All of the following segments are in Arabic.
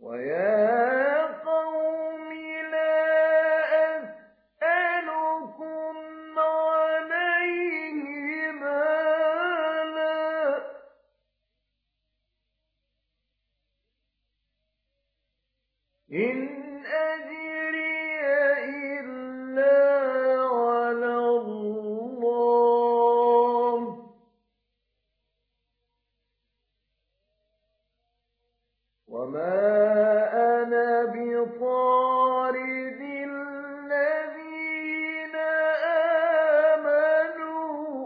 ويا قوم لا أسألكم عليه مالا إن أجري إلا على الله وما أنا بطارد الذين آمنوا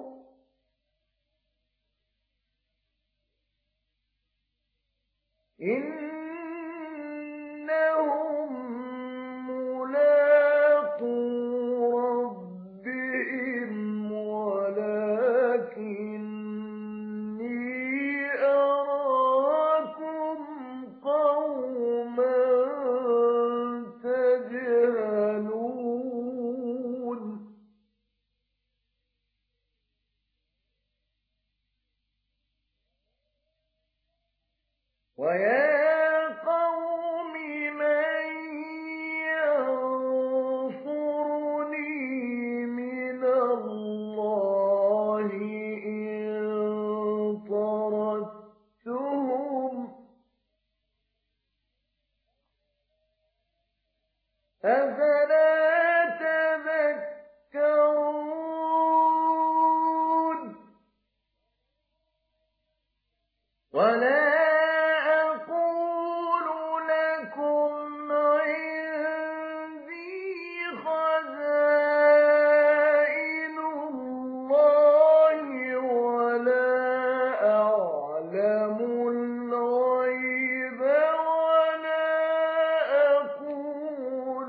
إنهم ملاقو ربهم ولكني أراكم قوما تجهلون ويا قوم من ينصرني من الله إن طردتهم أفلا تذكرون ولا أقول لكم عندي خزائن الله ولا أعلم الغيب ولا أقول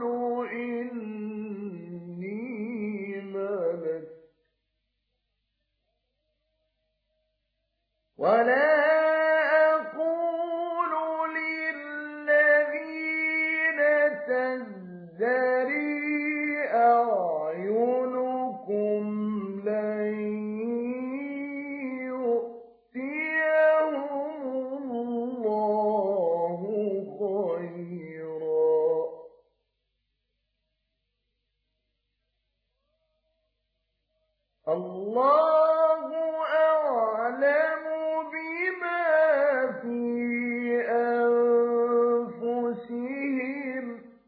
إني ملك ولا أقول للذين تزدري أعينكم لن يؤتيهم الله خيرا الله أعلم بما في أنفسهم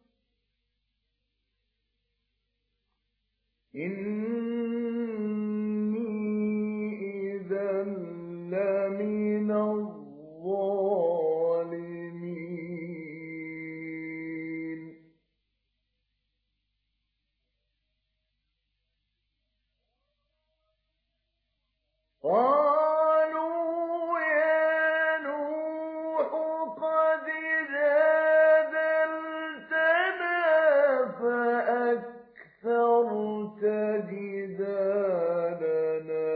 إني إذا لمن الظالمين قالوا يا نوح قد جادلتنا فأكثرت جدالنا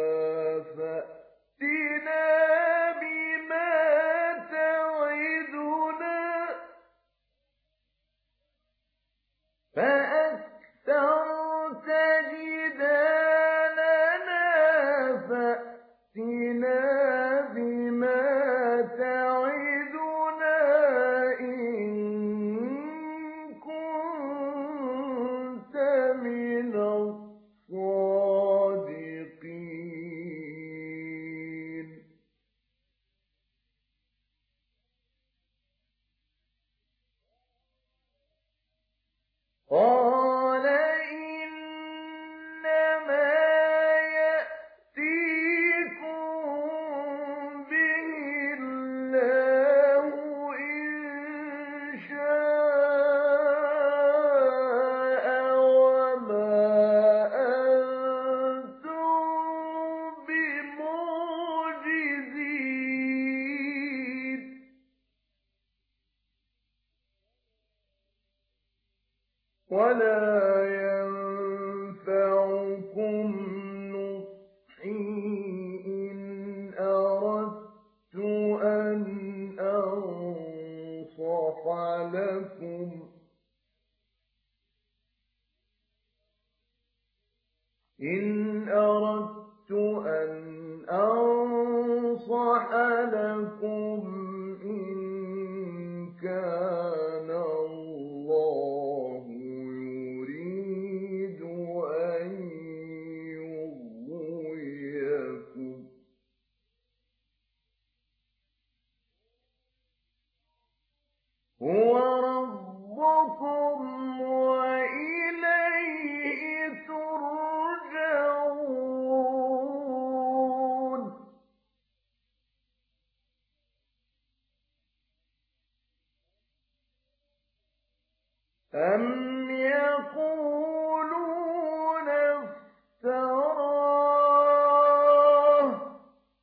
فأتنا بما تعدنا فأكثرت جدالنا فأتنا بما تعدنا إن كنت من الصادقين قال إنما يأتيكم به الله إن شاء وما أنتم بمعجزين ولا ينفعكم نصحي إن أردت أن أنصح لكم إن أردت أن أنصح لكم إن كان أم يقولون افتراه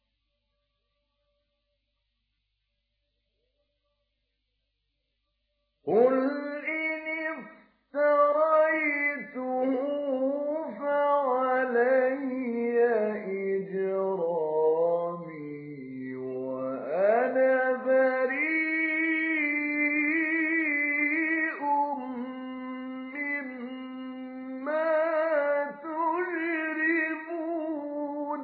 قل إن افتريته فعلي إجرامي وأنا بريء مما تجرمون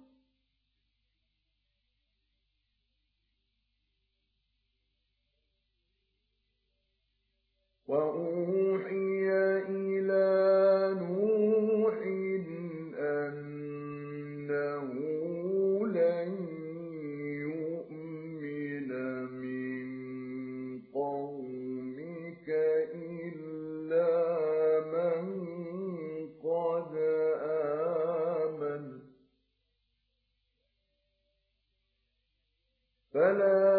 وأوحي إلى نوح أنه لن يؤمن من قومك إلا من قد آمن فلا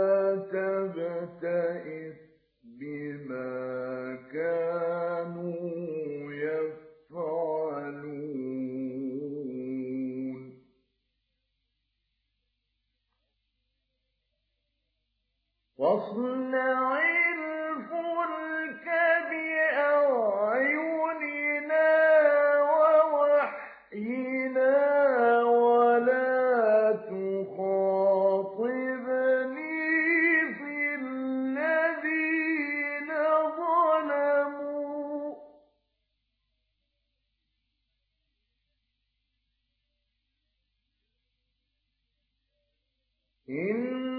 تبتئس بما كانوا يفعلون واصنع الفلك بأعيننا ووحينا ولا تخاطبني في الذين ظلموا إن